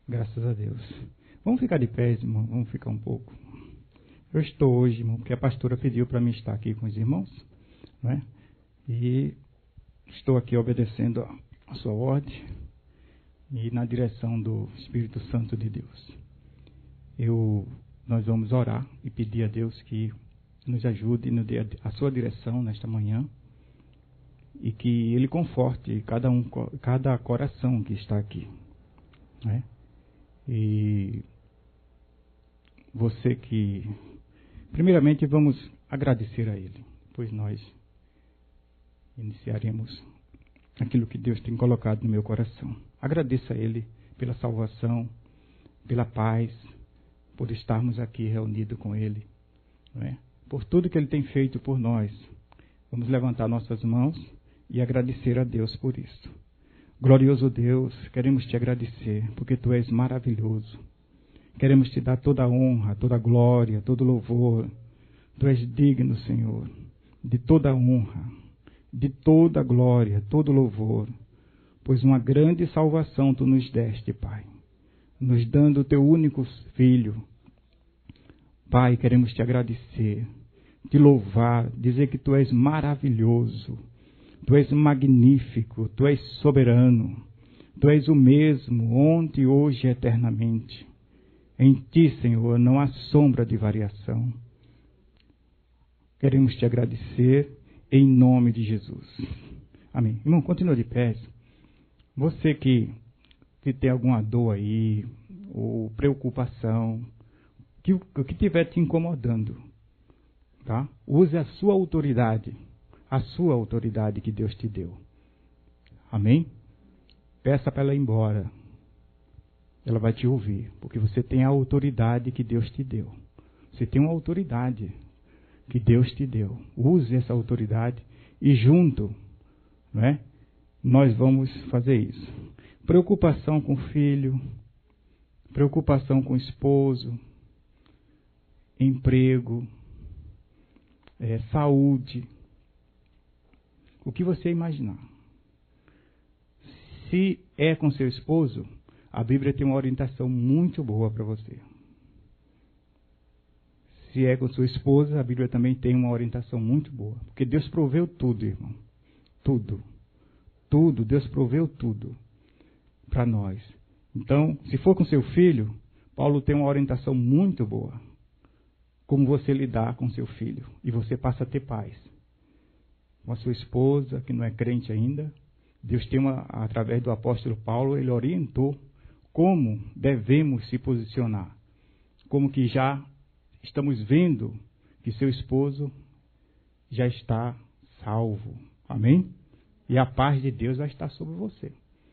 Graças a Deus. Vamos ficar de pé, irmão. Vamos ficar um pouco. Eu estou hoje, irmão, porque a pastora pediu para mim estar aqui com os irmãos, não é? E estou aqui obedecendo a sua ordem e na direção do Espírito Santo de Deus. Nós vamos orar e pedir a Deus que nos ajude e nos dê a sua direção nesta manhã e que Ele conforte cada coração que está aqui, né? E você que... Primeiramente vamos agradecer a Ele, pois nós iniciaremos aquilo que Deus tem colocado no meu coração. Agradeça a Ele pela salvação, pela paz, por estarmos aqui reunidos com Ele, não é? Por tudo que Ele tem feito por nós. Vamos levantar nossas mãos e agradecer a Deus por isso. Glorioso Deus, queremos te agradecer, porque Tu és maravilhoso. Queremos te dar toda a honra, toda a glória, todo o louvor. Tu és digno, Senhor, de toda a honra, de toda a glória, todo o louvor. Pois uma grande salvação Tu nos deste, Pai, nos dando o Teu único Filho. Pai, queremos te agradecer, te louvar, dizer que Tu és maravilhoso, Tu és magnífico, Tu és soberano, Tu és o mesmo, ontem, hoje e eternamente. Em Ti, Senhor, não há sombra de variação. Queremos te agradecer em nome de Jesus. Amém. Irmão, continua de pé. Você que tem alguma dor aí, ou preocupação, o que estiver te incomodando, tá? Use a sua autoridade que Deus te deu. Amém? Peça para ela ir embora. Ela vai te ouvir, porque você tem a autoridade que Deus te deu. Você tem uma autoridade que Deus te deu. Use essa autoridade e junto, não é? Nós vamos fazer isso. Preocupação com o filho, preocupação com o esposo, emprego, saúde, o que você imaginar. Se é com seu esposo, a Bíblia tem uma orientação muito boa para você. Se é com sua esposa, a Bíblia também tem uma orientação muito boa. Porque Deus proveu tudo, irmão. Tudo. Tudo. Deus proveu tudo para nós. Então, se for com seu filho, Paulo tem uma orientação muito boa. Como você lidar com seu filho. E você passa a ter paz. Com a sua esposa, que não é crente ainda, Deus tem através do apóstolo Paulo, ele orientou como devemos se posicionar. Como que já estamos vendo que seu esposo já está salvo. Amém? E a paz de Deus vai estar sobre você.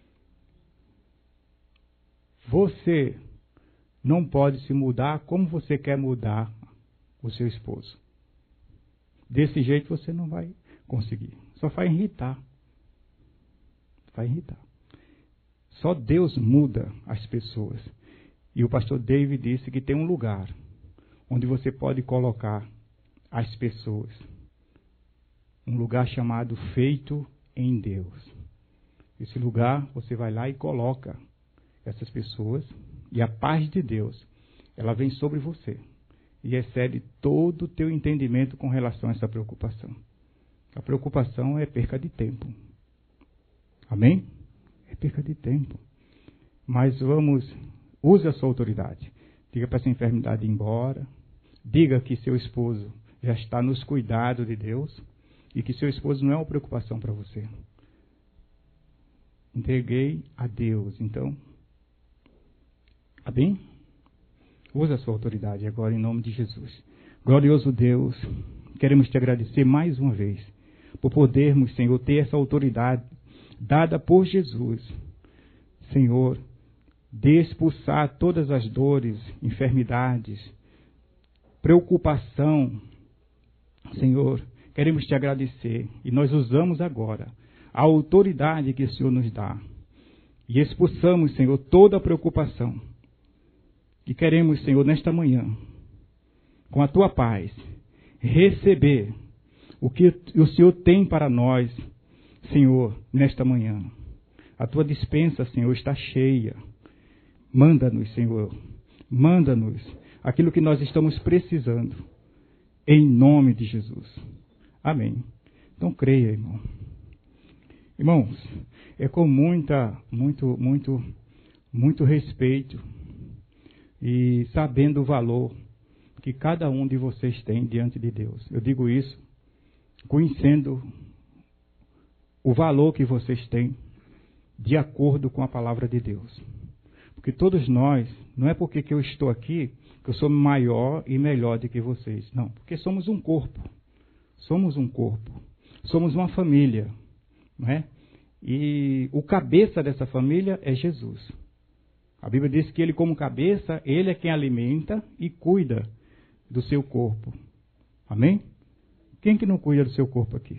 Você não pode se mudar como você quer mudar o seu esposo. Desse jeito você não vai conseguir. Só vai irritar. Vai irritar. Só Deus muda as pessoas. E o pastor David disse que tem um lugar onde você pode colocar as pessoas. Um lugar chamado Feito em Deus. Esse lugar você vai lá e coloca essas pessoas e a paz de Deus, ela vem sobre você e excede todo o teu entendimento com relação a essa preocupação. A preocupação é perca de tempo. Amém? É perca de tempo. Mas use a sua autoridade. Diga para essa enfermidade ir embora. Diga que seu esposo já está nos cuidados de Deus e que seu esposo não é uma preocupação para você. Entreguei a Deus, então. Amém? Use a sua autoridade agora em nome de Jesus. Glorioso Deus, queremos te agradecer mais uma vez por podermos, Senhor, ter essa autoridade dada por Jesus. Senhor, de expulsar todas as dores, enfermidades, preocupação. Senhor, queremos te agradecer e nós usamos agora a autoridade que o Senhor nos dá e expulsamos, Senhor, toda a preocupação. E queremos, Senhor, nesta manhã, com a tua paz, receber o que o Senhor tem para nós, Senhor, nesta manhã. A tua despensa, Senhor, está cheia. Manda-nos, Senhor. Manda-nos aquilo que nós estamos precisando. Em nome de Jesus. Amém. Então creia, irmão. Irmãos, é com muito respeito e sabendo o valor que cada um de vocês tem diante de Deus. Eu digo isso conhecendo o valor que vocês têm de acordo com a palavra de Deus. Porque todos nós, não é porque que eu estou aqui que eu sou maior e melhor do que vocês. Não, porque somos um corpo. Somos um corpo. Somos uma família. Não é? E o cabeça dessa família é Jesus. A Bíblia diz que ele, como cabeça, ele é quem alimenta e cuida do seu corpo. Amém? Quem que não cuida do seu corpo aqui?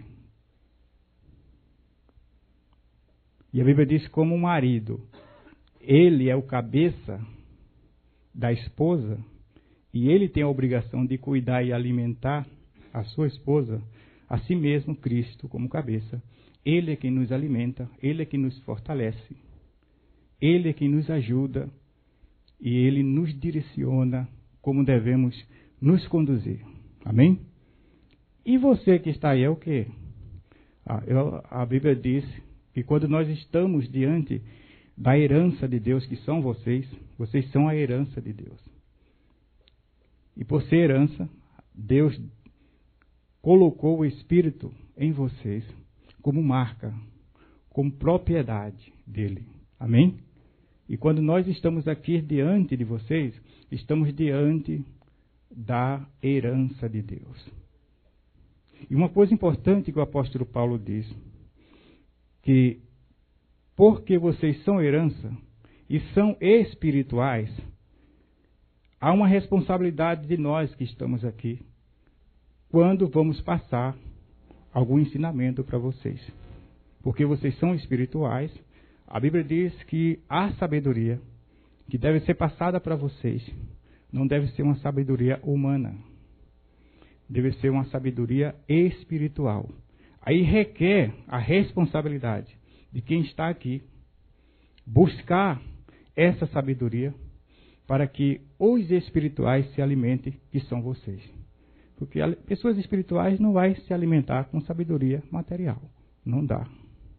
E a Bíblia diz como um marido, ele é o cabeça da esposa e ele tem a obrigação de cuidar e alimentar a sua esposa, assim mesmo Cristo como cabeça. Ele é quem nos alimenta, ele é quem nos fortalece, ele é quem nos ajuda e ele nos direciona como devemos nos conduzir. Amém? E você que está aí é o quê? A Bíblia diz que quando nós estamos diante da herança de Deus, que são vocês, vocês são a herança de Deus. E por ser herança, Deus colocou o Espírito em vocês como marca, como propriedade dele. Amém? E quando nós estamos aqui diante de vocês, estamos diante da herança de Deus. E uma coisa importante que o apóstolo Paulo diz, que porque vocês são herança e são espirituais, há uma responsabilidade de nós que estamos aqui, quando vamos passar algum ensinamento para vocês. Porque vocês são espirituais, a Bíblia diz que a sabedoria que deve ser passada para vocês não deve ser uma sabedoria humana, deve ser uma sabedoria espiritual. Aí requer a responsabilidade de quem está aqui buscar essa sabedoria para que os espirituais se alimentem, que são vocês. Porque pessoas espirituais não vai se alimentar com sabedoria material. Não dá.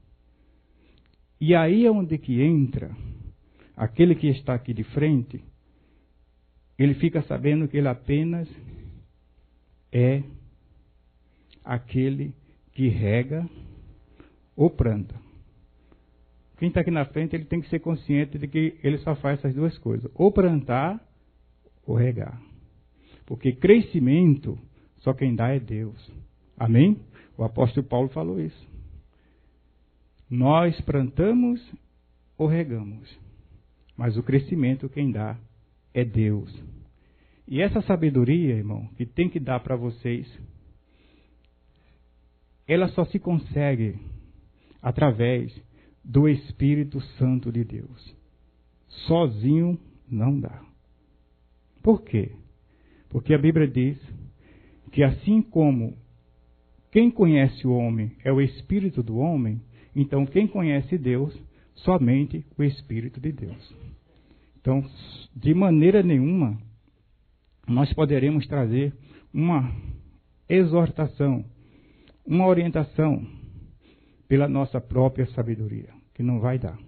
E aí é onde que entra aquele que está aqui de frente, ele fica sabendo que ele apenas é aquele que rega ou planta. Quem está aqui na frente, ele tem que ser consciente de que ele só faz essas duas coisas, ou plantar ou regar. Porque crescimento, só quem dá é Deus. Amém? O apóstolo Paulo falou isso. Nós plantamos ou regamos, mas o crescimento quem dá é Deus. E essa sabedoria, irmão, que tem que dar para vocês, ela só se consegue através do Espírito Santo de Deus. Sozinho não dá. Por quê? Porque a Bíblia diz que assim como quem conhece o homem é o Espírito do homem, então quem conhece Deus, somente o Espírito de Deus. Então, de maneira nenhuma, nós poderemos trazer uma exortação, uma orientação pela nossa própria sabedoria, que não vai dar.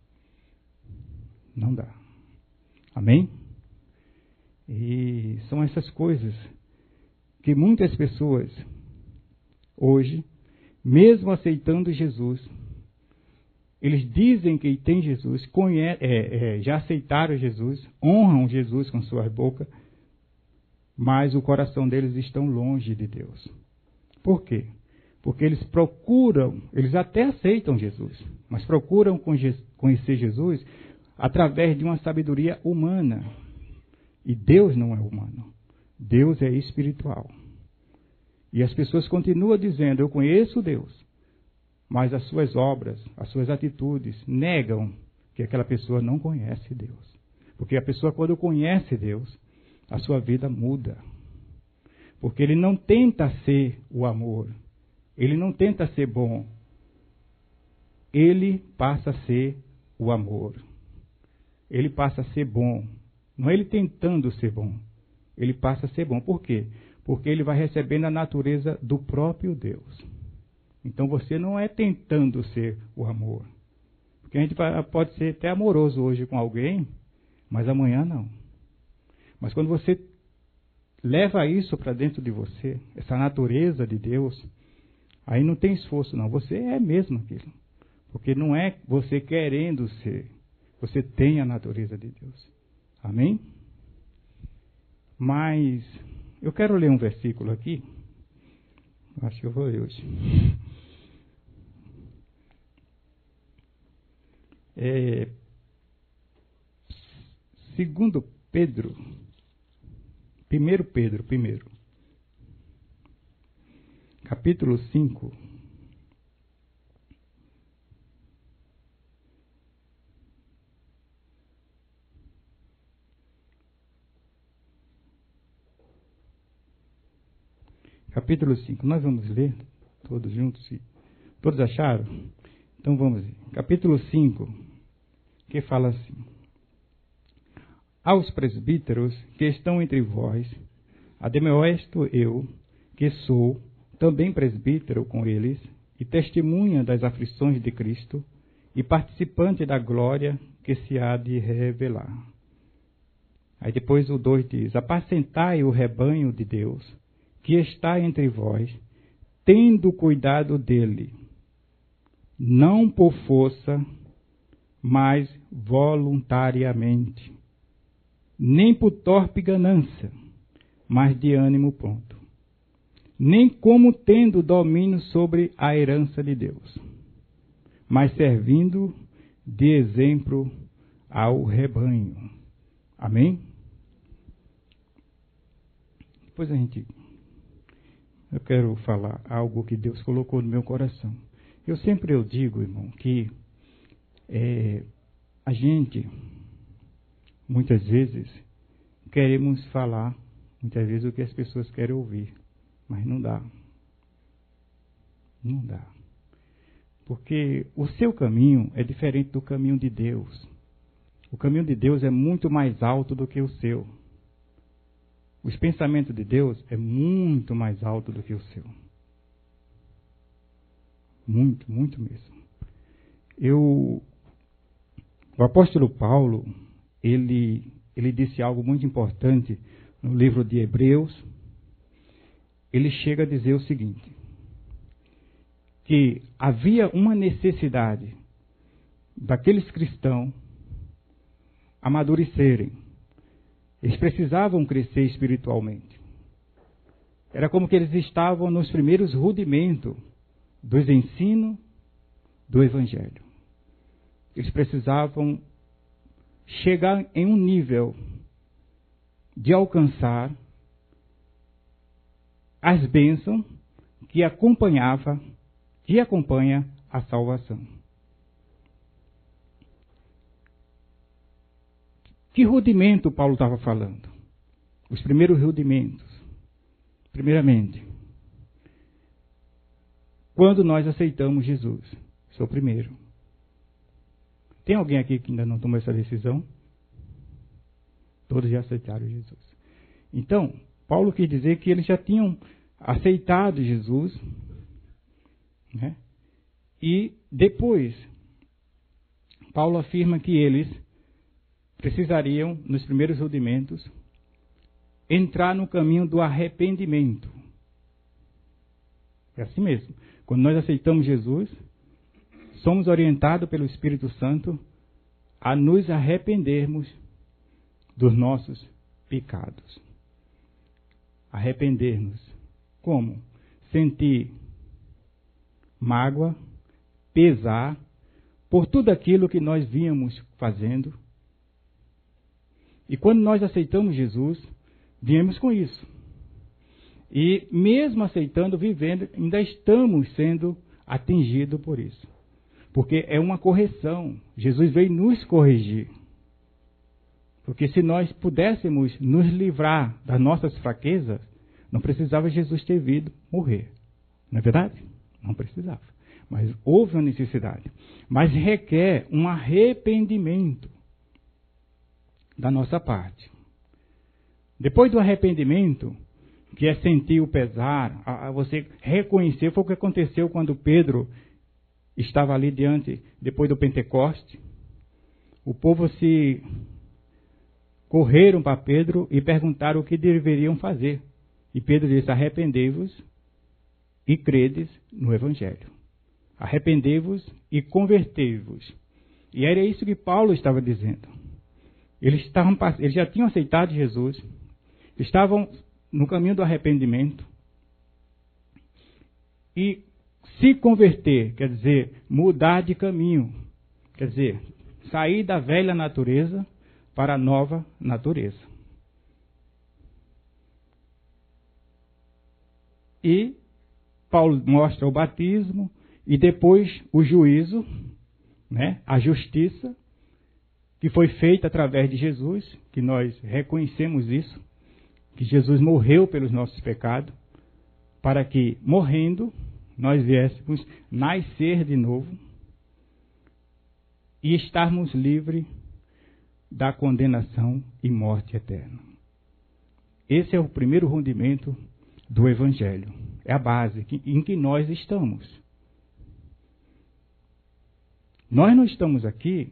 Não dá. Amém? E são essas coisas que muitas pessoas, hoje, mesmo aceitando Jesus, eles dizem que tem Jesus, já aceitaram Jesus, honram Jesus com sua boca, mas o coração deles estão longe de Deus. Por quê? Porque eles procuram, eles até aceitam Jesus, mas procuram conhecer Jesus através de uma sabedoria humana. E Deus não é humano. Deus é espiritual. E as pessoas continuam dizendo, eu conheço Deus, mas as suas obras, as suas atitudes negam que aquela pessoa não conhece Deus. Porque a pessoa, quando conhece Deus, a sua vida muda. Porque ele não tenta ser o amor, ele não tenta ser bom, ele passa a ser o amor. ele passa a ser bom. Não é ele tentando ser bom. Ele passa a ser bom. Por quê? Porque ele vai recebendo a natureza do próprio Deus. Então você não é tentando ser o amor. Porque a gente pode ser até amoroso hoje com alguém, mas amanhã não. Mas quando você leva isso para dentro de você, essa natureza de Deus, aí não tem esforço não. Você é mesmo aquilo. Porque não é você querendo ser. Você tem a natureza de Deus. Amém? Mas eu quero ler um versículo aqui. Acho que eu vou ler hoje. Segundo Pedro, 1 Pedro, capítulo 5. Capítulo 5, nós vamos ler todos juntos. Todos acharam? Então vamos ler. Capítulo 5, que fala assim: aos presbíteros que estão entre vós, admoesto eu, que sou também presbítero com eles, e testemunha das aflições de Cristo, e participante da glória que se há de revelar. Aí depois o 2 diz: apacentai o rebanho de Deus, que está entre vós, tendo cuidado dele, não por força, mas voluntariamente, nem por torpe ganância, mas de ânimo pronto, nem como tendo domínio sobre a herança de Deus, mas servindo de exemplo ao rebanho. Amém? Depois eu quero falar algo que Deus colocou no meu coração. Eu sempre digo, irmão, que a gente, muitas vezes, queremos falar, muitas vezes, o que as pessoas querem ouvir, mas não dá. Não dá. Porque o seu caminho é diferente do caminho de Deus. O caminho de Deus é muito mais alto do que o seu. Os pensamentos de Deus é muito mais alto do que o seu. Muito, muito mesmo. O apóstolo Paulo, ele disse algo muito importante no livro de Hebreus. Ele chega a dizer o seguinte: que havia uma necessidade daqueles cristãos amadurecerem. Eles precisavam crescer espiritualmente. Era como que eles estavam nos primeiros rudimentos dos ensinos do Evangelho. Eles precisavam chegar em um nível de alcançar as bênçãos que acompanha a salvação. Que rudimento Paulo estava falando? Os primeiros rudimentos. Primeiramente, quando nós aceitamos Jesus. Isso é o primeiro. Tem alguém aqui que ainda não tomou essa decisão? Todos já aceitaram Jesus. Então, Paulo quis dizer que eles já tinham aceitado Jesus, né? E depois, Paulo afirma que eles precisariam, nos primeiros rudimentos, entrar no caminho do arrependimento. É assim mesmo. Quando nós aceitamos Jesus, somos orientados pelo Espírito Santo a nos arrependermos dos nossos pecados. Arrepender-nos. Como? Sentir mágoa, pesar por tudo aquilo que nós vínhamos fazendo. E quando nós aceitamos Jesus, viemos com isso. E mesmo aceitando, vivendo, ainda estamos sendo atingidos por isso. Porque é uma correção. Jesus veio nos corrigir. Porque se nós pudéssemos nos livrar das nossas fraquezas, não precisava Jesus ter vindo morrer. Não é verdade? Não precisava. Mas houve uma necessidade. Mas requer um arrependimento. da nossa parte. Depois do arrependimento, que é sentir o pesar, você reconhecer, foi o que aconteceu quando Pedro estava ali depois do Pentecoste. O povo correram para Pedro e perguntaram o que deveriam fazer. E Pedro disse: arrependei-vos e credes no Evangelho. Arrependei-vos e convertei-vos. E era isso que Paulo estava dizendo. Eles já tinham aceitado Jesus, estavam no caminho do arrependimento. E se converter, quer dizer, mudar de caminho. Quer dizer, sair da velha natureza para a nova natureza. E Paulo mostra o batismo e depois o juízo, né, a justiça, que foi feita através de Jesus, que nós reconhecemos isso, que Jesus morreu pelos nossos pecados, para que, morrendo, nós viéssemos nascer de novo e estarmos livres da condenação e morte eterna. Esse é o primeiro rudimento do Evangelho. É a base em que nós estamos. Nós não estamos aqui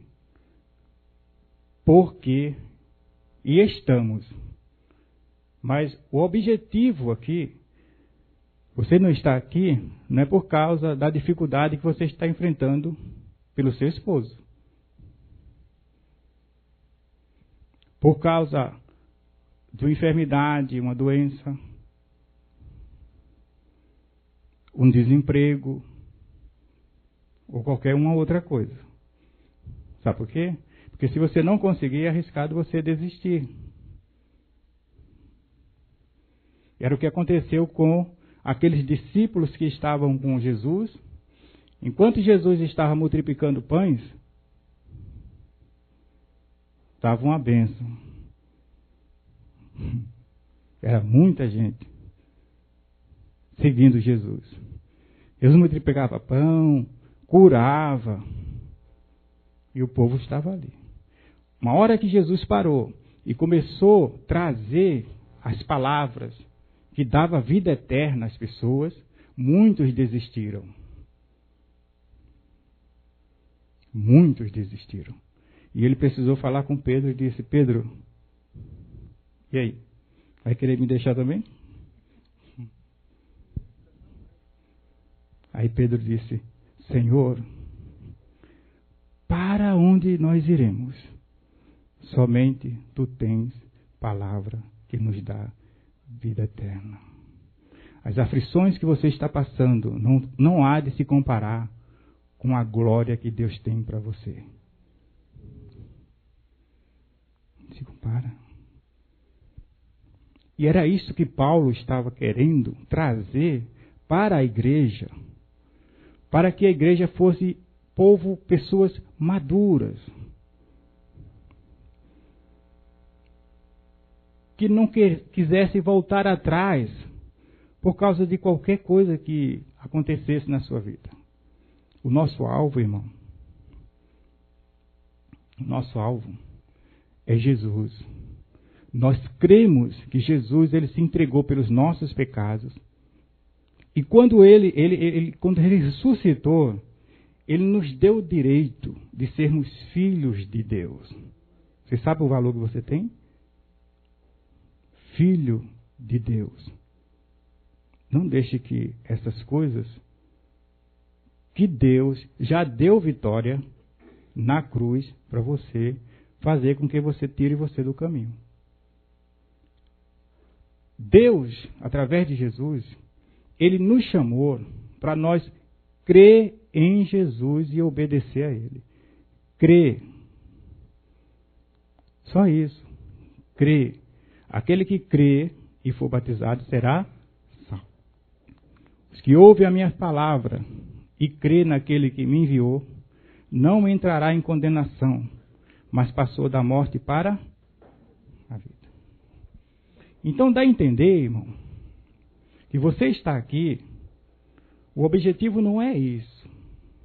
porque estamos. Mas o objetivo aqui, você não está aqui, não é por causa da dificuldade que você está enfrentando pelo seu esposo. Por causa de uma enfermidade, uma doença, um desemprego, ou qualquer uma outra coisa. Sabe por quê? Porque se você não conseguir, é arriscado você desistir. Era o que aconteceu com aqueles discípulos que estavam com Jesus. Enquanto Jesus estava multiplicando pães, estava uma bênção. Era muita gente seguindo Jesus. Jesus multiplicava pão, curava, e o povo estava ali. Uma hora que Jesus parou e começou a trazer as palavras que dava vida eterna às pessoas, muitos desistiram. Muitos desistiram. E ele precisou falar com Pedro e disse: Pedro, e aí? Vai querer me deixar também? Aí Pedro disse: Senhor, para onde nós iremos? Somente tu tens palavra que nos dá vida eterna. As aflições que você está passando não há de se comparar com a glória que Deus tem para você. Não se compara. E era isso que Paulo estava querendo trazer para a igreja, para que a igreja fosse povo, pessoas maduras, que não quisesse voltar atrás por causa de qualquer coisa que acontecesse na sua vida. O nosso alvo, irmão, o nosso alvo é Jesus. Nós cremos que Jesus ele se entregou pelos nossos pecados. E quando quando ele ressuscitou, ele nos deu o direito de sermos filhos de Deus. Você sabe o valor que você tem? Filho de Deus. Não deixe que essas coisas que Deus já deu vitória na cruz para você, fazer com que você tire você do caminho. Deus, através de Jesus, ele nos chamou para nós crer em Jesus e obedecer a ele. Crer. Só isso. Crer. Aquele que crê e for batizado será salvo. Os que ouvem a minha palavra e crê naquele que me enviou, não entrará em condenação, mas passou da morte para a vida. Então dá a entender, irmão, que você está aqui, o objetivo não é isso.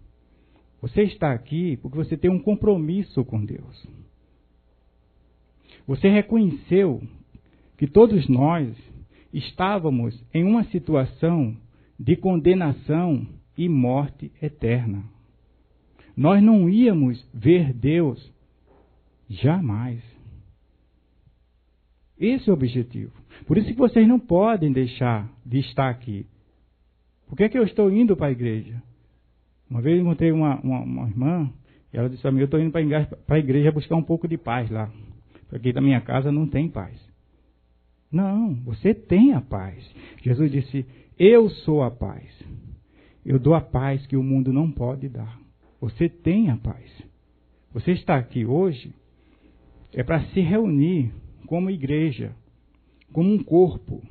Você está aqui porque você tem um compromisso com Deus. Você reconheceu que todos nós estávamos em uma situação de condenação e morte eterna. Nós não íamos ver Deus jamais. Esse é o objetivo. Por isso que vocês não podem deixar de estar aqui. Por que é que eu estou indo para a igreja? Uma vez eu encontrei uma irmã, e ela disse para mim, eu estou indo para a igreja buscar um pouco de paz lá. Porque na minha casa não tem paz. Não, você tem a paz. Jesus disse, eu sou a paz. Eu dou a paz que o mundo não pode dar. Você tem a paz. Você está aqui hoje é para se reunir como igreja, como um corpo.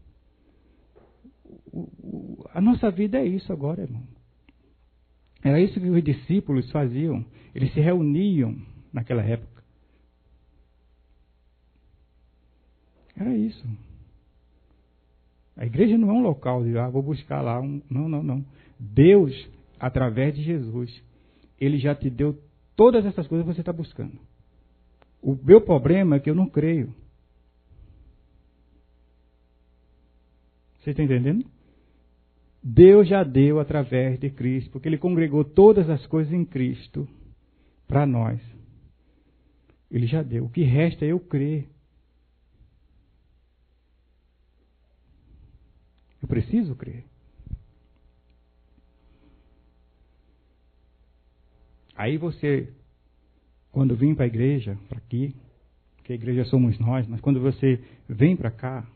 A nossa vida é isso agora, irmão. Era isso que os discípulos faziam. Eles se reuniam naquela época. Era isso. A igreja não é um local de, vou buscar lá. Não. Deus, através de Jesus, Ele já te deu todas essas coisas que você está buscando. O meu problema é que eu não creio. Você está entendendo? Deus já deu através de Cristo, porque Ele congregou todas as coisas em Cristo para nós. Ele já deu. O que resta é eu crer. Eu preciso crer. Aí você, quando vem para a igreja, para aqui, porque a igreja somos nós, mas quando você vem para cá,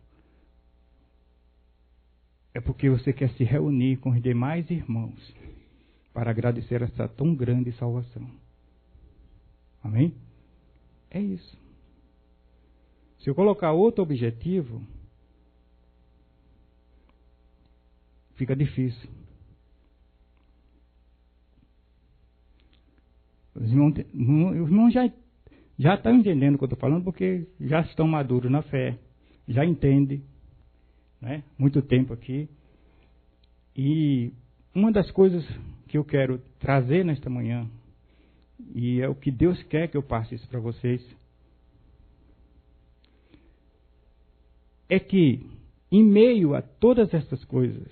é porque você quer se reunir com os demais irmãos para agradecer essa tão grande salvação. Amém? É isso. Se eu colocar outro objetivo, fica difícil. Os irmãos já estão entendendo o que eu estou falando, porque já estão maduros na fé, já entendem, né? Muito tempo aqui. E uma das coisas que eu quero trazer nesta manhã, e é o que Deus quer que eu passe isso para vocês, é que, em meio a todas essas coisas,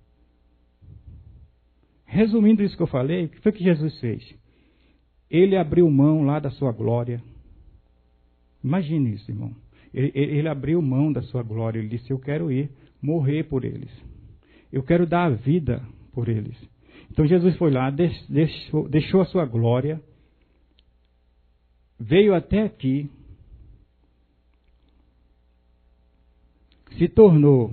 resumindo isso que eu falei, o que foi que Jesus fez? Ele abriu mão lá da sua glória. Imagine isso, irmão. Ele abriu mão da sua glória. Ele disse, eu quero ir morrer por eles. Eu quero dar a vida por eles. Então Jesus foi lá, deixou a sua glória, veio até aqui, se tornou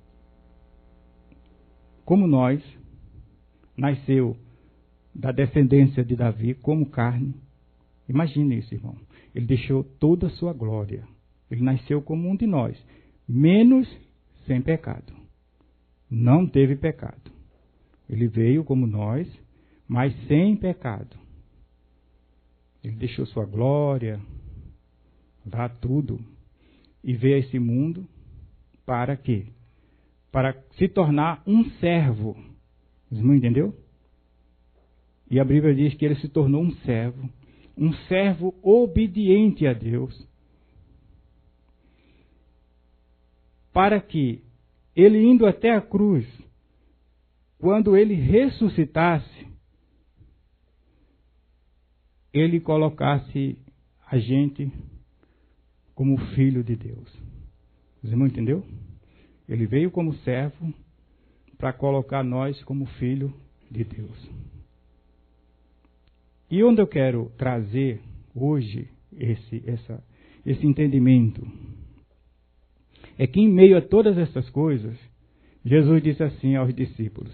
como nós, nasceu da descendência de Davi como carne. Imagine isso, irmão. Ele deixou toda a sua glória. Ele nasceu como um de nós, menos sem pecado. Não teve pecado. Ele veio como nós, mas sem pecado. Ele deixou sua glória, dá tudo, e veio a esse mundo para quê? Para se tornar um servo. Você não entendeu? E a Bíblia diz que ele se tornou um servo obediente a Deus, para que ele indo até a cruz, quando ele ressuscitasse, ele colocasse a gente como filho de Deus. Você não entendeu? Ele veio como servo para colocar nós como filho de Deus. E onde eu quero trazer hoje esse entendimento é que em meio a todas essas coisas, Jesus disse assim aos discípulos,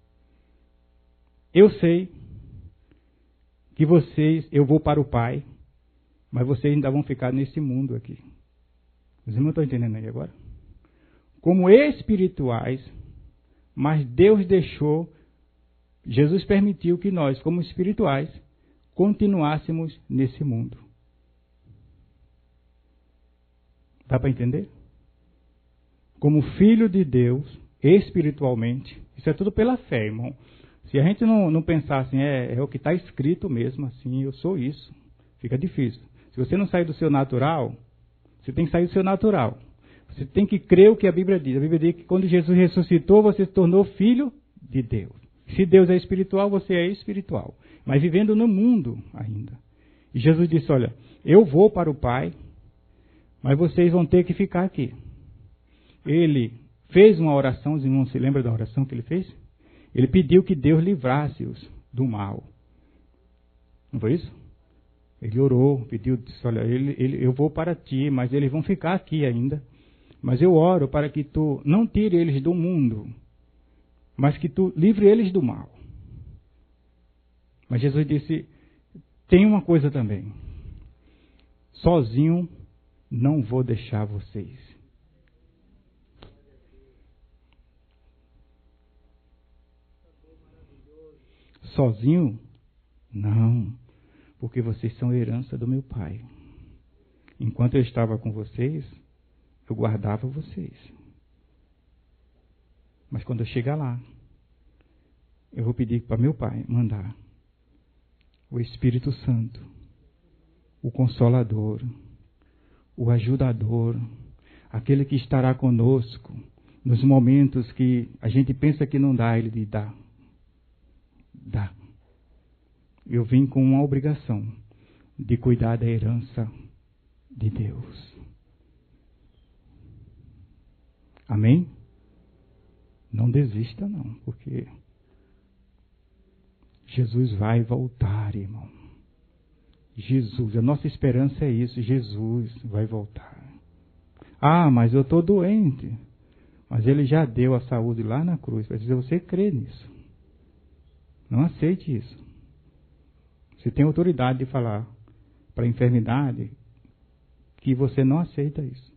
eu sei que eu vou para o Pai, mas vocês ainda vão ficar nesse mundo aqui. Vocês não estão entendendo aí agora? Como espirituais, mas Deus Jesus permitiu que nós, como espirituais, continuássemos nesse mundo. Dá para entender? Como filho de Deus, espiritualmente, isso é tudo pela fé, irmão. Se a gente não pensar assim, é o que está escrito mesmo, assim, eu sou isso, fica difícil. Se você não sair do seu natural, Você tem que sair do seu natural. Você tem que crer o que a Bíblia diz. A Bíblia diz que quando Jesus ressuscitou, você se tornou filho de Deus. Se Deus é espiritual, você é espiritual. Mas vivendo no mundo ainda. E Jesus disse, olha, eu vou para o Pai, mas vocês vão ter que ficar aqui. Ele fez uma oração, os irmãos se lembram da oração que ele fez? Ele pediu que Deus livrasse-os do mal. Não foi isso? Ele orou, pediu, disse, olha, eu vou para ti, mas eles vão ficar aqui ainda. Mas eu oro para que tu não tire eles do mundo, mas que tu livre eles do mal. Mas Jesus disse, tem uma coisa também. Sozinho não vou deixar vocês. Sozinho? Não. Porque vocês são herança do meu Pai. Enquanto eu estava com vocês, eu guardava vocês. Mas quando eu chegar lá, eu vou pedir para meu Pai mandar o Espírito Santo, o Consolador, o Ajudador, aquele que estará conosco nos momentos que a gente pensa que não dá, ele dá. Dá. Eu vim com uma obrigação de cuidar da herança de Deus. Amém? Não desista não, porque Jesus vai voltar, irmão. Jesus, a nossa esperança é isso, Jesus vai voltar. Ah, mas eu estou doente. Mas ele já deu a saúde lá na cruz. Vai dizer, você crê nisso. Não aceite isso. Você tem autoridade de falar para a enfermidade que você não aceita isso.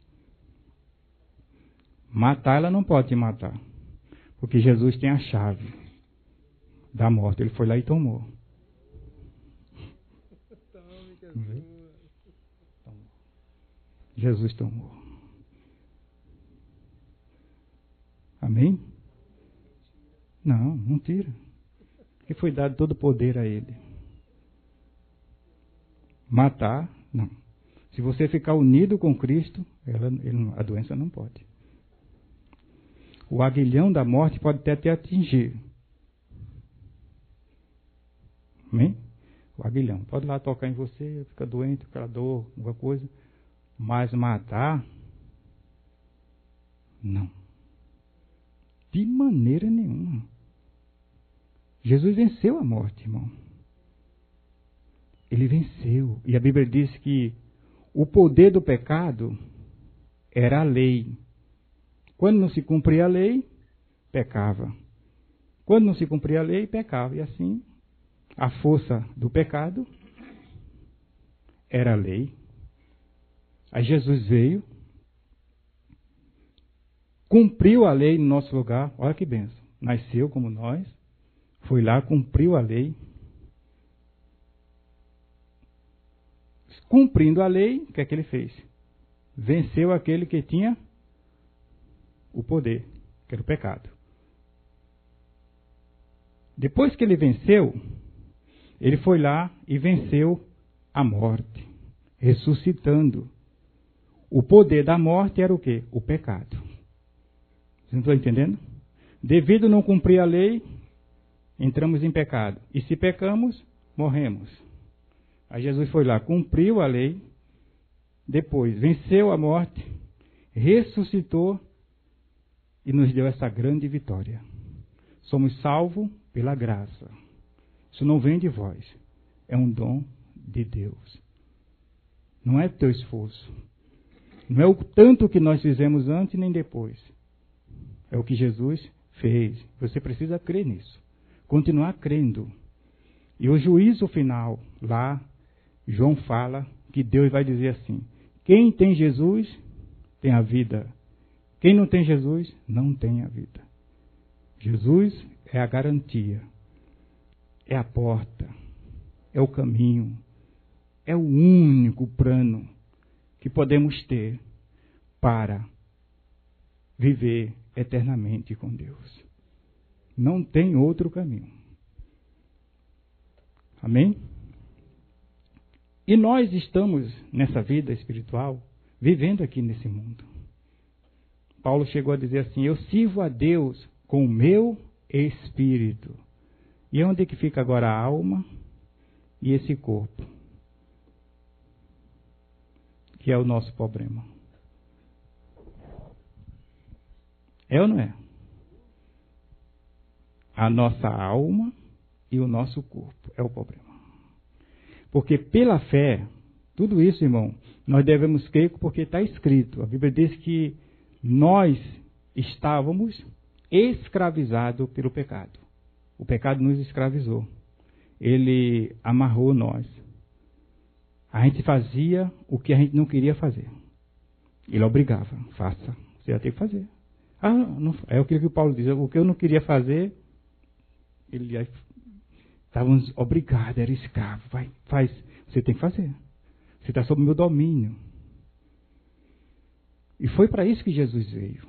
Matar, ela não pode te matar. Porque Jesus tem a chave da morte. Ele foi lá e tomou. Jesus tomou. Amém? Não, não tira. Porque foi dado todo o poder a ele. Matar, não. Se você ficar unido com Cristo, a doença não pode. O aguilhão da morte pode até te atingir. Amém? O aguilhão. Pode lá tocar em você, fica doente, aquela dor, alguma coisa. Mas matar, não. De maneira nenhuma. Jesus venceu a morte, irmão. Ele venceu. E a Bíblia diz que o poder do pecado era a lei. Quando não se cumpria a lei, pecava. Quando não se cumpria a lei, pecava. E assim, a força do pecado era a lei. Aí Jesus veio, cumpriu a lei no nosso lugar. Olha que bênção. Nasceu como nós, foi lá, cumpriu a lei. Cumprindo a lei, o que é que ele fez? Venceu aquele que tinha o poder, que era o pecado. Depois que ele venceu, ele foi lá e venceu a morte, ressuscitando. O poder da morte era o quê? O pecado. Vocês não estão entendendo? Devido a não cumprir a lei, entramos em pecado. E se pecamos, morremos. Aí Jesus foi lá, cumpriu a lei, depois venceu a morte, ressuscitou e nos deu essa grande vitória. Somos salvos pela graça. Isso não vem de vós, é um dom de Deus. Não é teu esforço. Não é o tanto que nós fizemos antes nem depois. É o que Jesus fez. Você precisa crer nisso. Continuar crendo. E o juízo final, lá, João fala que Deus vai dizer assim: quem tem Jesus tem a vida. Quem não tem Jesus não tem a vida. Jesus é a garantia. É a porta. É o caminho. É o único plano que podemos ter para viver eternamente com Deus. Não tem outro caminho. Amém? E nós estamos nessa vida espiritual vivendo aqui nesse mundo. Paulo chegou a dizer assim: eu sirvo a Deus com o meu espírito. E onde é que fica agora a alma e esse corpo? Que é o nosso problema. É ou não é? A nossa alma e o nosso corpo é o problema. Porque pela fé, tudo isso, irmão, nós devemos crer porque está escrito. A Bíblia diz que nós estávamos escravizados pelo pecado. O pecado nos escravizou. Ele amarrou nós. A gente fazia o que a gente não queria fazer. Ele obrigava. Faça. Você vai ter que fazer. Não, é o que o Paulo diz. O que eu não queria fazer, ele estávamos obrigados, era escravo. Vai, faz. Você tem que fazer. Você está sob o meu domínio. E foi para isso que Jesus veio.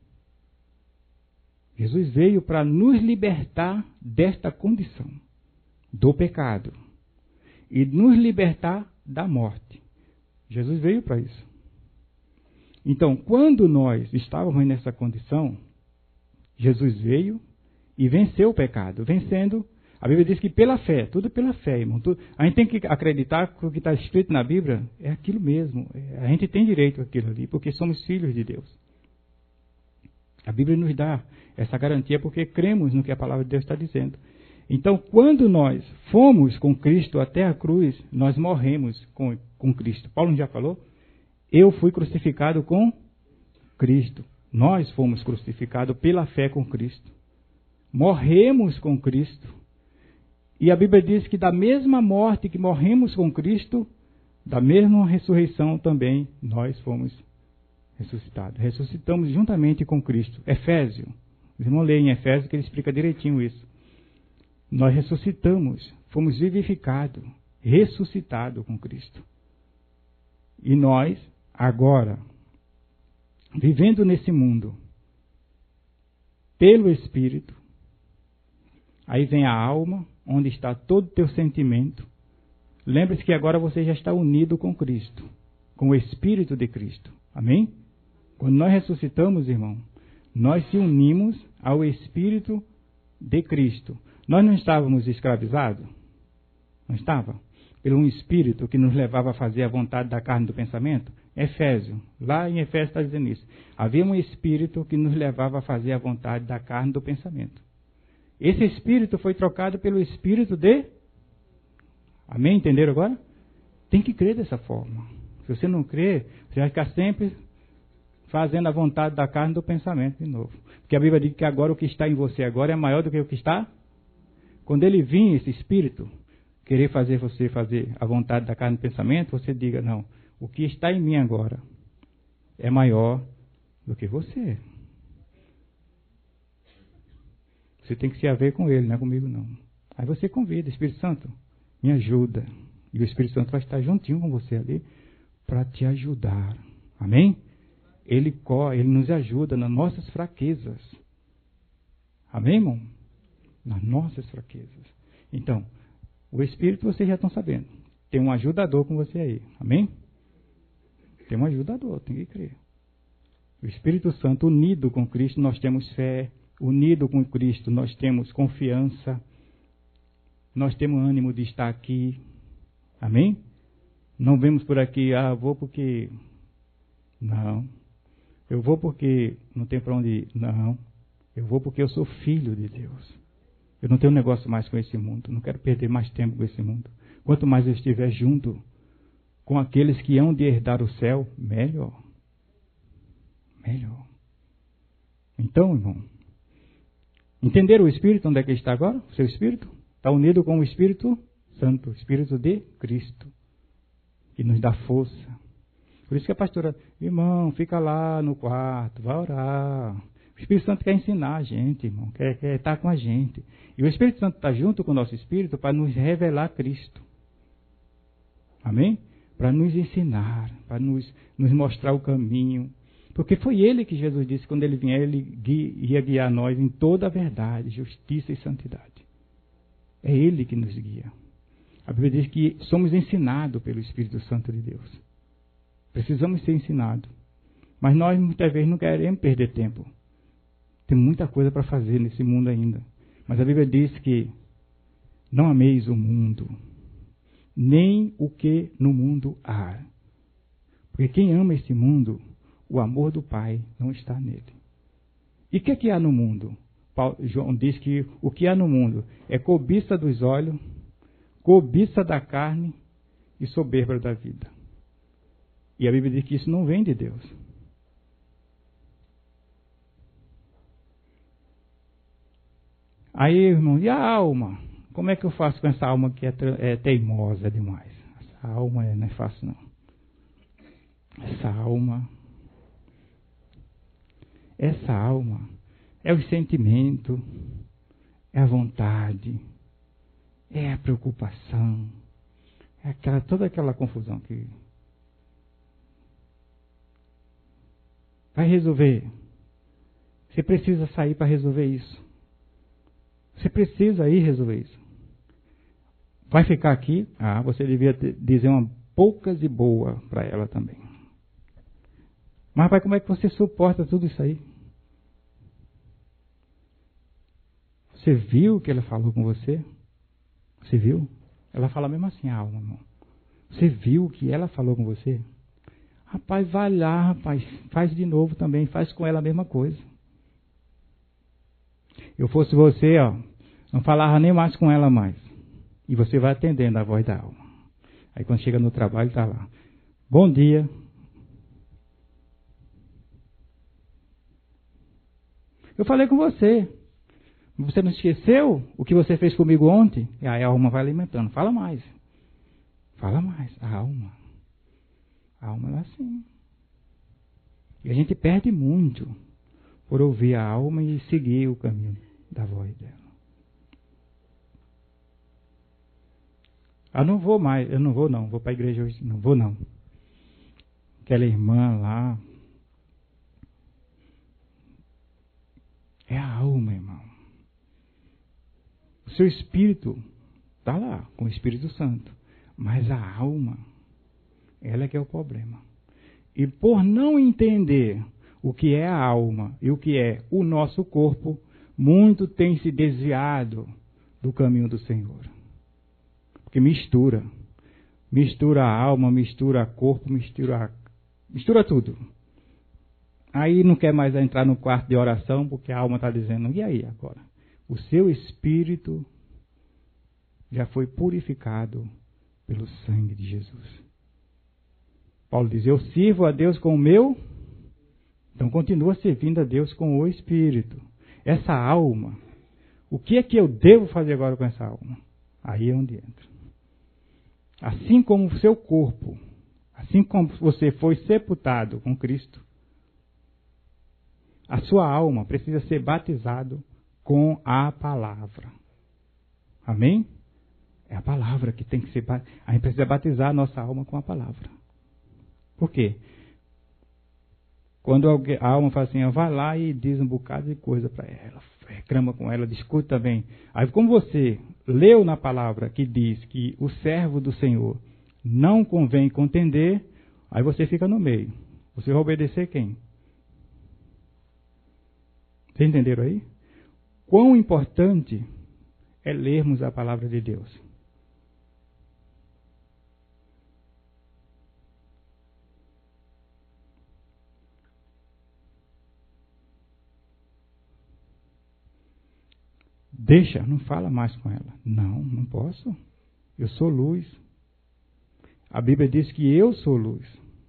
Jesus veio para nos libertar desta condição, do pecado, e nos libertar da morte. Jesus veio para isso. Então, quando nós estávamos nessa condição, Jesus veio e venceu o pecado. Vencendo, a Bíblia diz que pela fé, tudo pela fé, irmão. A gente tem que acreditar que o que está escrito na Bíblia é aquilo mesmo. A gente tem direito àquilo ali, porque somos filhos de Deus. A Bíblia nos dá essa garantia porque cremos no que a palavra de Deus está dizendo. Então, quando nós fomos com Cristo até a cruz, nós morremos com Cristo. Paulo já falou? Eu fui crucificado com Cristo. Nós fomos crucificados pela fé com Cristo. Morremos com Cristo. E a Bíblia diz que da mesma morte que morremos com Cristo, da mesma ressurreição também nós fomos ressuscitados. Ressuscitamos juntamente com Cristo. Efésio. Os irmãos leem em Efésios que ele explica direitinho isso. Nós ressuscitamos, fomos vivificados, ressuscitados com Cristo. E nós, agora, vivendo nesse mundo, pelo Espírito, aí vem a alma, onde está todo o teu sentimento. Lembre-se que agora você já está unido com Cristo, com o Espírito de Cristo. Amém? Quando nós ressuscitamos, irmão, nós se unimos ao Espírito de Cristo. Nós não estávamos escravizados? Não estava? Pelo um Espírito que nos levava a fazer a vontade da carne e do pensamento? Efésio, lá em Efésios está dizendo isso. Havia um Espírito que nos levava a fazer a vontade da carne e do pensamento. Esse Espírito foi trocado pelo Espírito de... Amém? Entenderam agora? Tem que crer dessa forma. Se você não crer, você vai ficar sempre fazendo a vontade da carne e do pensamento de novo. Porque a Bíblia diz que agora o que está em você agora é maior do que o que está. Quando ele vir, esse Espírito, querer fazer você fazer a vontade da carne e do pensamento, você diga, não, o que está em mim agora é maior do que você. Você tem que se haver com ele, não é comigo não. Aí você convida, Espírito Santo, me ajuda. E o Espírito Santo vai estar juntinho com você ali para te ajudar. Amém? Ele nos ajuda nas nossas fraquezas. Amém, irmão? Nas nossas fraquezas. Então, o Espírito vocês já estão sabendo. Tem um ajudador com você aí. Amém? Tem um ajudador, tem que crer. O Espírito Santo unido com Cristo, nós temos fé. Unido com Cristo, nós temos confiança. Nós temos ânimo de estar aqui. Amém? Não vemos por aqui, vou porque... Não. Eu vou porque não tem para onde ir. Não. Eu vou porque eu sou filho de Deus. Eu não tenho negócio mais com esse mundo. Não quero perder mais tempo com esse mundo. Quanto mais eu estiver junto com aqueles que hão de herdar o céu, melhor. Melhor. Então, irmão, entenderam o Espírito? Onde é que ele está agora? O seu Espírito? Está unido com o Espírito Santo, o Espírito de Cristo, que nos dá força. Por isso que a pastora, irmão, fica lá no quarto, vai orar. O Espírito Santo quer ensinar a gente, irmão, quer estar com a gente. E o Espírito Santo está junto com o nosso Espírito para nos revelar Cristo. Amém? Para nos ensinar, para nos mostrar o caminho. Porque foi ele que Jesus disse, quando ele vier, ele ia guiar nós em toda a verdade, justiça e santidade. É ele que nos guia. A Bíblia diz que somos ensinados pelo Espírito Santo de Deus. Precisamos ser ensinados. Mas nós muitas vezes não queremos perder tempo. Tem muita coisa para fazer nesse mundo ainda. Mas a Bíblia diz que não ameis o mundo, nem o que no mundo há. Porque quem ama esse mundo, o amor do Pai não está nele. E o que há no mundo? João diz que o que há no mundo é cobiça dos olhos, cobiça da carne e soberba da vida. E a Bíblia diz que isso não vem de Deus. Aí, irmão, e a alma? Como é que eu faço com essa alma que é teimosa demais? Essa alma não é fácil, não. Essa alma é o sentimento, é a vontade, é a preocupação, é toda aquela confusão que vai resolver. Você precisa sair para resolver isso. Você precisa ir resolver isso. Vai ficar aqui? Você devia dizer uma poucas e boa para ela também. Mas, pai, como é que você suporta tudo isso aí? Você viu o que ela falou com você? Você viu? Ela fala mesmo assim, a alma, irmão. Você viu o que ela falou com você? Rapaz, vai lá, rapaz. Faz de novo também. Faz com ela a mesma coisa. Eu fosse você, não falava nem mais com ela mais. E você vai atendendo a voz da alma. Aí quando chega no trabalho, está lá. Bom dia. Eu falei com você. Você não esqueceu o que você fez comigo ontem? E aí a alma vai alimentando. Fala mais. Fala mais. A alma é assim. E a gente perde muito por ouvir a alma e seguir o caminho da voz dela. Eu não vou não, vou para a igreja hoje, não vou não. Aquela irmã lá, é a alma, irmão. O seu espírito está lá, com o Espírito Santo, mas a alma, ela é que é o problema. E por não entender o que é a alma e o que é o nosso corpo, muito tem se desviado do caminho do Senhor. Porque mistura a alma, mistura o corpo, mistura tudo. Aí não quer mais entrar no quarto de oração, porque a alma está dizendo, e aí agora? O seu espírito já foi purificado pelo sangue de Jesus. Paulo diz, eu sirvo a Deus com o meu, então continua servindo a Deus com o espírito. Essa alma, o que é que eu devo fazer agora com essa alma? Aí é onde entra. Assim como o seu corpo, assim como você foi sepultado com Cristo, a sua alma precisa ser batizado com a palavra. Amém? É a palavra que tem que ser... A gente precisa batizar a nossa alma com a palavra. Por quê? Quando a alma fala assim, vai lá e diz um bocado de coisa para ela, reclama com ela, discute também. Aí como você leu na palavra que diz que o servo do Senhor não convém contender, aí você fica no meio. Você vai obedecer quem? Vocês entenderam aí? Quão importante é lermos a palavra de Deus. Deixa, não fala mais com ela. Não posso. Eu sou luz. A Bíblia diz que eu sou luz.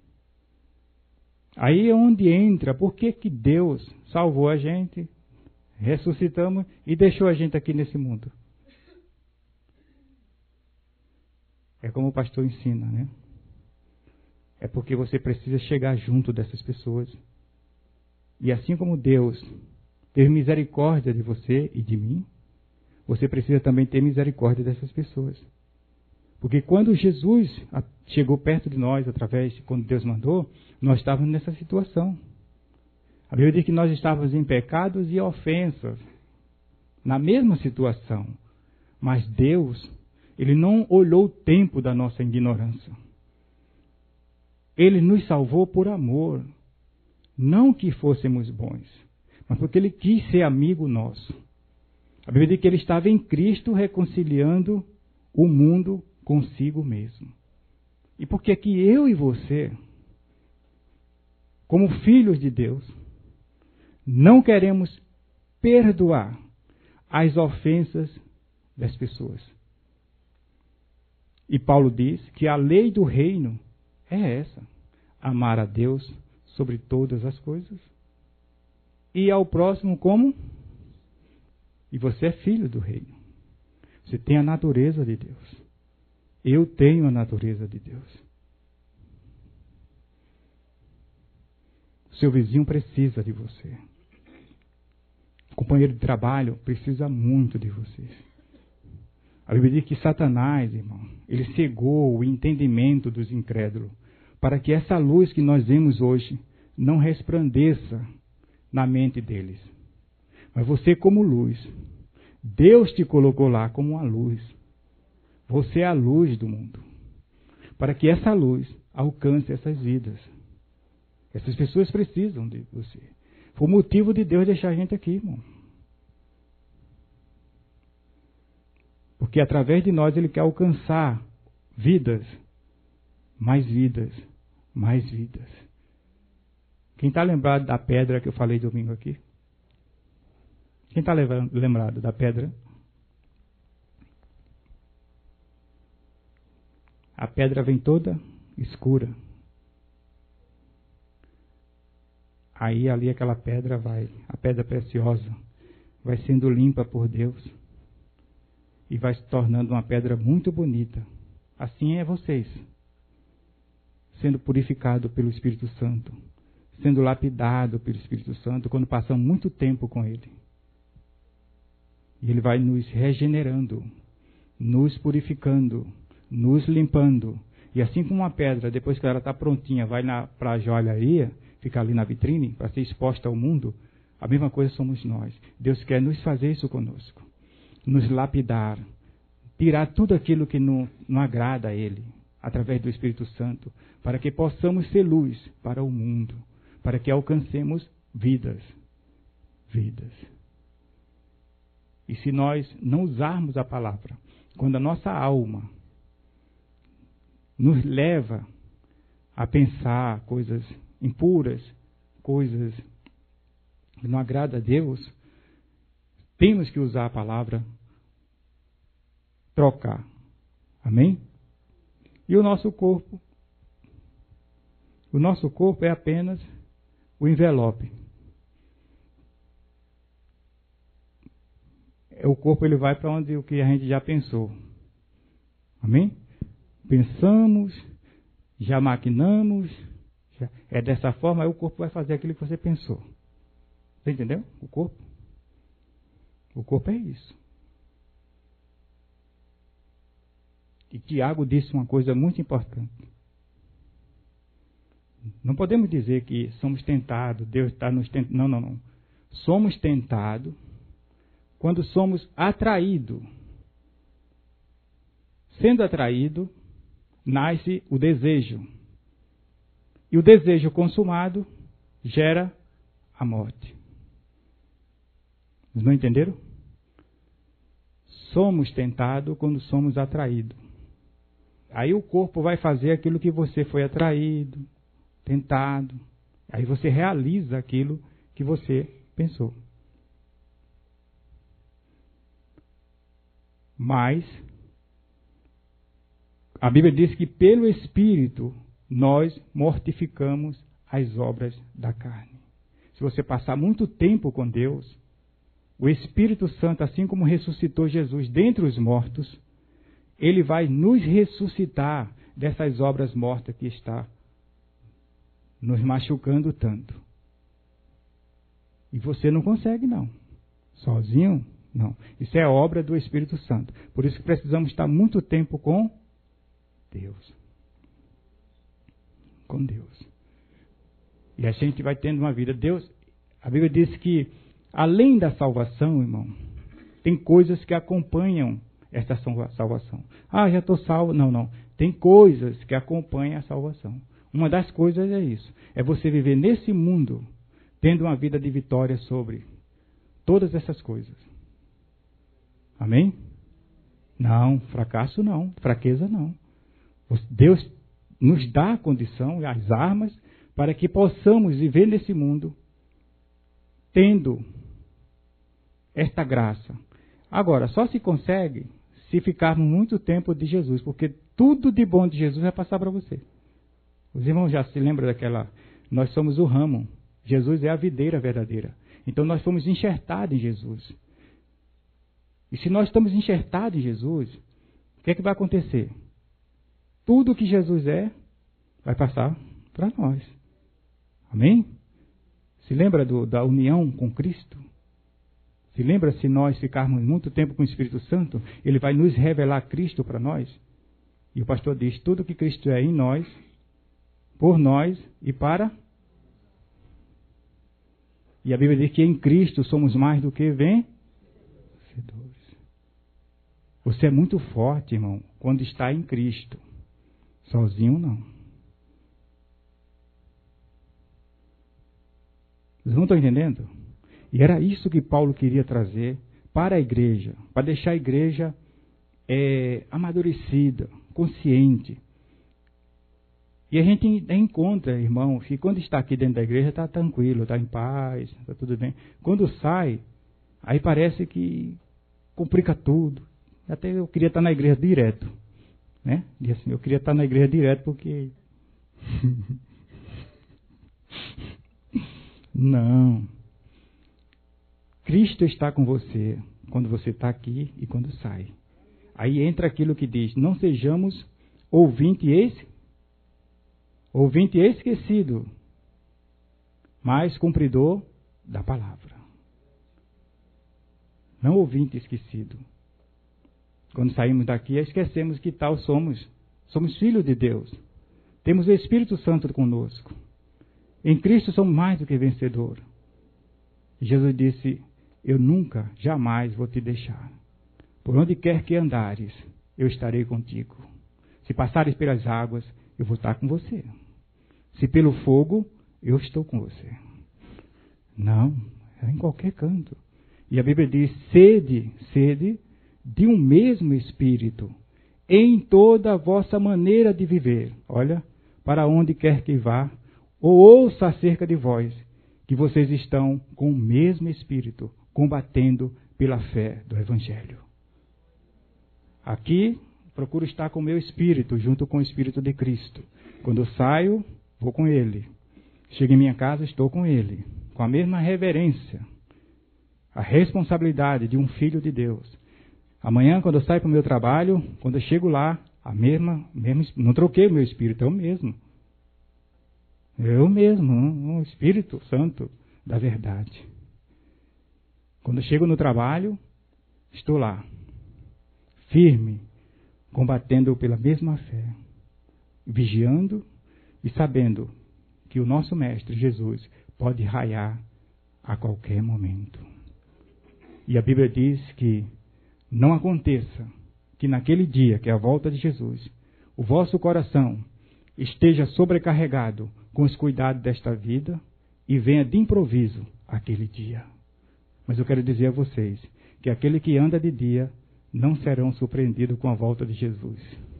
Aí é onde entra, por que Deus salvou a gente, ressuscitamos e deixou a gente aqui nesse mundo? É como o pastor ensina, né? É porque você precisa chegar junto dessas pessoas. E assim como Deus teve misericórdia de você e de mim, você precisa também ter misericórdia dessas pessoas. Porque quando Jesus chegou perto de nós, quando Deus mandou, nós estávamos nessa situação. A Bíblia diz que nós estávamos em pecados e ofensas, na mesma situação. Mas Deus, Ele não olhou o tempo da nossa ignorância. Ele nos salvou por amor. Não que fôssemos bons, mas porque Ele quis ser amigo nosso. A Bíblia diz que Ele estava em Cristo reconciliando o mundo consigo mesmo. E por que que eu e você, como filhos de Deus, não queremos perdoar as ofensas das pessoas? E Paulo diz que a lei do reino é essa: amar a Deus sobre todas as coisas e ao próximo como? E você é filho do reino. Você tem a natureza de Deus. Eu tenho a natureza de Deus. O seu vizinho precisa de você. O companheiro de trabalho precisa muito de você. A Bíblia diz que Satanás, irmão, ele cegou o entendimento dos incrédulos para que essa luz que nós vemos hoje não resplandeça na mente deles. Mas você, como luz, Deus te colocou lá como uma luz. Você é a luz do mundo. Para que essa luz alcance essas vidas. Essas pessoas precisam de você. Foi o motivo de Deus deixar a gente aqui, irmão. Porque através de nós Ele quer alcançar vidas, mais vidas, mais vidas. Quem está lembrado da pedra que eu falei domingo aqui? Quem está lembrado da pedra? A pedra vem toda escura. Aí ali aquela pedra a pedra preciosa, vai sendo limpa por Deus. E vai se tornando uma pedra muito bonita. Assim é vocês. Sendo purificado pelo Espírito Santo. Sendo lapidado pelo Espírito Santo quando passamos muito tempo com Ele. E Ele vai nos regenerando, nos purificando, nos limpando. E assim como uma pedra, depois que ela está prontinha, vai para a joalharia, fica ali na vitrine, para ser exposta ao mundo, a mesma coisa somos nós. Deus quer nos fazer isso conosco. Nos lapidar, tirar tudo aquilo que não agrada a Ele, através do Espírito Santo, para que possamos ser luz para o mundo, para que alcancemos vidas. Vidas. E se nós não usarmos a palavra, quando a nossa alma nos leva a pensar coisas impuras, coisas que não agradam a Deus, temos que usar a palavra trocar. Amém? E o nosso corpo? O nosso corpo é apenas o envelope. O corpo ele vai para onde o que a gente já pensou. Amém? Pensamos, já maquinamos, é dessa forma, aí o corpo vai fazer aquilo que você pensou. Você entendeu? O corpo? O corpo é isso. E Tiago disse uma coisa muito importante. Não podemos dizer que somos tentados, Deus está nos tentando. Não, não, não. Somos tentados quando somos atraídos. Sendo atraído, nasce o desejo. E o desejo consumado gera a morte. Vocês não entenderam? Somos tentados quando somos atraídos. Aí o corpo vai fazer aquilo que você foi atraído, tentado. Aí você realiza aquilo que você pensou. Mas a Bíblia diz que pelo Espírito nós mortificamos as obras da carne. Se você passar muito tempo com Deus, o Espírito Santo, assim como ressuscitou Jesus dentre os mortos, Ele vai nos ressuscitar dessas obras mortas que está nos machucando tanto. E você não consegue, não. Sozinho, não. Isso é obra do Espírito Santo. Por isso que precisamos estar muito tempo com Deus. Com Deus. E a gente vai tendo uma vida. Deus, a Bíblia diz que, além da salvação, irmão, tem coisas que acompanham essa salvação. Ah, já estou salvo. Não, não. Tem coisas que acompanham a salvação. Uma das coisas é isso. É você viver nesse mundo, tendo uma vida de vitória sobre todas essas coisas. Amém? Não, fracasso não, fraqueza não. Deus nos dá a condição, as armas, para que possamos viver nesse mundo, tendo esta graça. Agora, só se consegue se ficarmos muito tempo de Jesus, porque tudo de bom de Jesus vai passar para você. Os irmãos já se lembram daquela... Nós somos o ramo. Jesus é a videira verdadeira. Então nós fomos enxertados em Jesus. E se nós estamos enxertados em Jesus, o que é que vai acontecer? Tudo que Jesus é, vai passar para nós. Amém? Se lembra da união com Cristo? Se lembra, se nós ficarmos muito tempo com o Espírito Santo, ele vai nos revelar Cristo para nós? E o pastor diz, tudo que Cristo é em nós, por nós e para... E a Bíblia diz que em Cristo somos mais do que vencedores. Você é muito forte, irmão, quando está em Cristo. Sozinho, não. Vocês não estão entendendo? E era isso que Paulo queria trazer para a igreja, para deixar a igreja amadurecida, consciente. E a gente encontra, irmão, que quando está aqui dentro da igreja está tranquilo, está em paz, está tudo bem. Quando sai, aí parece que complica tudo. Até eu queria estar na igreja direto, né? E assim, eu queria estar na igreja direto porque... Não. Cristo está com você quando você está aqui e quando sai. Aí entra aquilo que diz, não sejamos ouvinte esquecido, mas cumpridor da palavra. Não ouvinte esquecido. Quando saímos daqui, esquecemos que tal somos. Somos filhos de Deus. Temos o Espírito Santo conosco. Em Cristo somos mais do que vencedores. Jesus disse, eu nunca, jamais vou te deixar. Por onde quer que andares, eu estarei contigo. Se passares pelas águas, eu vou estar com você. Se pelo fogo, eu estou com você. Não, é em qualquer canto. E a Bíblia diz, sede de um mesmo Espírito, em toda a vossa maneira de viver. Olha, para onde quer que vá, ou ouça acerca de vós, que vocês estão com o mesmo Espírito, combatendo pela fé do Evangelho. Aqui, procuro estar com o meu Espírito, junto com o Espírito de Cristo. Quando eu saio, vou com Ele. Chego em minha casa, estou com Ele. Com a mesma reverência, a responsabilidade de um filho de Deus. Amanhã, quando eu saio para o meu trabalho, quando eu chego lá, não troquei o meu Espírito, é o mesmo. Eu mesmo, o Espírito Santo da verdade. Quando eu chego no trabalho, estou lá, firme, combatendo pela mesma fé, vigiando e sabendo que o nosso Mestre Jesus pode raiar a qualquer momento. E a Bíblia diz que não aconteça que naquele dia, que é a volta de Jesus, o vosso coração esteja sobrecarregado com os cuidados desta vida e venha de improviso aquele dia. Mas eu quero dizer a vocês que aquele que anda de dia não serão surpreendidos com a volta de Jesus.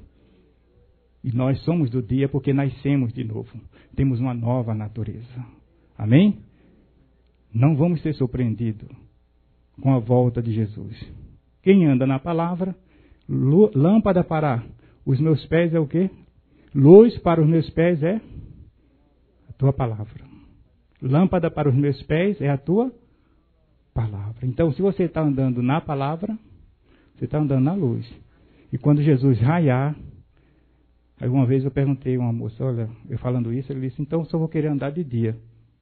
E nós somos do dia porque nascemos de novo. Temos uma nova natureza. Amém? Não vamos ser surpreendidos com a volta de Jesus. Quem anda na palavra, lâmpada para os meus pés é o quê? Luz para os meus pés é a tua palavra. Lâmpada para os meus pés é a tua palavra. Então, se você está andando na palavra, você está andando na luz. E quando Jesus raiar, aí uma vez eu perguntei a uma moça, olha, eu falando isso, ele disse, então eu só vou querer andar de dia.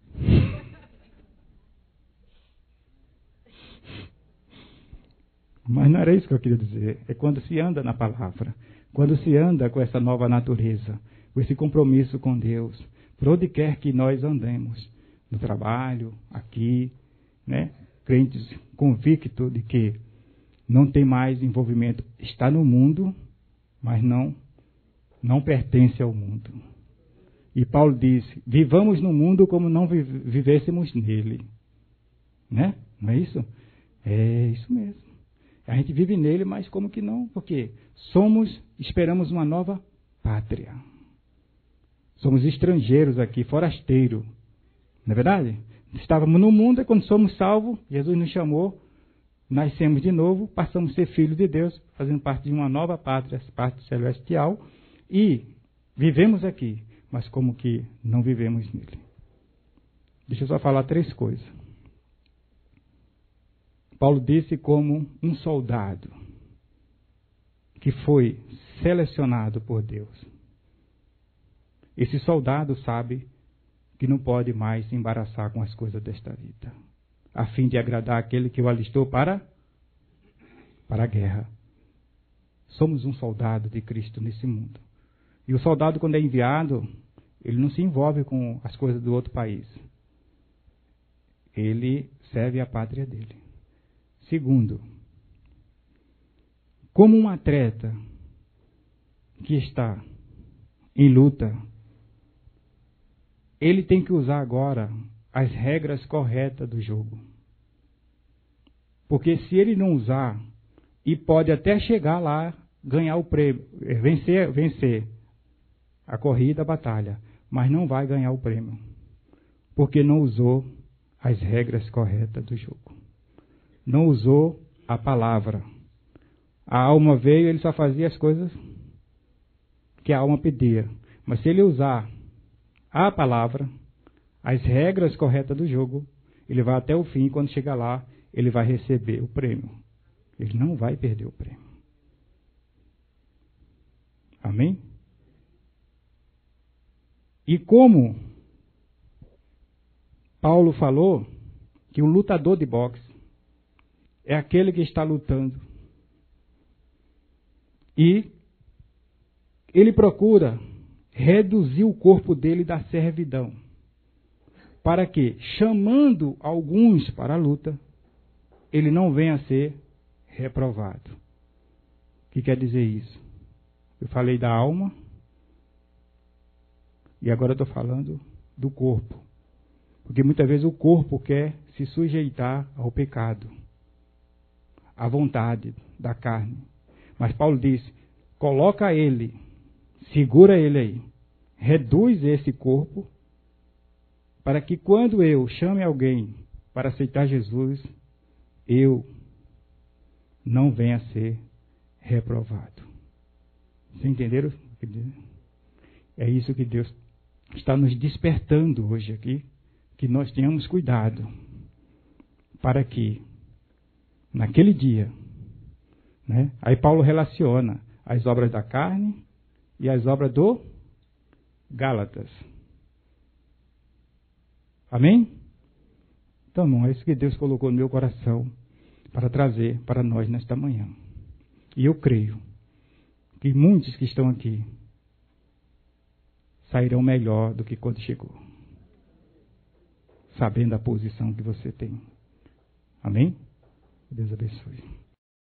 Mas não era isso que eu queria dizer. É quando se anda na palavra. Quando se anda com essa nova natureza, com esse compromisso com Deus, por onde quer que nós andemos, no trabalho, aqui, né? Crentes convictos de que não tem mais envolvimento, está no mundo, mas não pertence ao mundo. E Paulo disse, vivamos no mundo como não vivêssemos nele. Né? Não é isso? É isso mesmo. A gente vive nele, mas como que não? Porque esperamos uma nova pátria. Somos estrangeiros aqui, forasteiros. Não é verdade? Estávamos no mundo e quando somos salvos, Jesus nos chamou, nascemos de novo, passamos a ser filhos de Deus, fazendo parte de uma nova pátria, parte celestial, e vivemos aqui, mas como que não vivemos nele. Deixa eu só falar 3 coisas. Paulo disse como um soldado que foi selecionado por Deus. Esse soldado sabe que não pode mais se embaraçar com as coisas desta vida, a fim de agradar aquele que o alistou para a guerra. Somos um soldado de Cristo nesse mundo. E o soldado, quando é enviado, ele não se envolve com as coisas do outro país. Ele serve a pátria dele. Segundo, como um atleta que está em luta, ele tem que usar agora as regras corretas do jogo. Porque se ele não usar, e pode até chegar lá, ganhar o prêmio, vencer a corrida, a batalha, mas não vai ganhar o prêmio, porque não usou as regras corretas do jogo. Não usou a palavra. A alma veio, ele só fazia as coisas que a alma pedia. Mas se ele usar a palavra, as regras corretas do jogo, ele vai até o fim, e quando chegar lá, ele vai receber o prêmio. Ele não vai perder o prêmio. Amém? E como Paulo falou que um lutador de boxe é aquele que está lutando e ele procura reduzir o corpo dele da servidão, para que, chamando alguns para a luta, ele não venha a ser reprovado. O que quer dizer isso? Eu falei da alma e agora estou falando do corpo. Porque muitas vezes o corpo quer se sujeitar ao pecado, à vontade da carne. Mas Paulo diz, coloca ele, segura ele aí, reduz esse corpo, para que quando eu chame alguém para aceitar Jesus, eu não venha a ser reprovado. Vocês entenderam? É isso que Deus está nos despertando hoje aqui, que nós tenhamos cuidado, para que, naquele dia, né? Aí Paulo relaciona as obras da carne e as obras do Gálatas. Amém? Então, não é isso que Deus colocou no meu coração para trazer para nós nesta manhã. E eu creio que muitos que estão aqui sairão melhor do que quando chegou, sabendo a posição que você tem. Amém? Deus abençoe.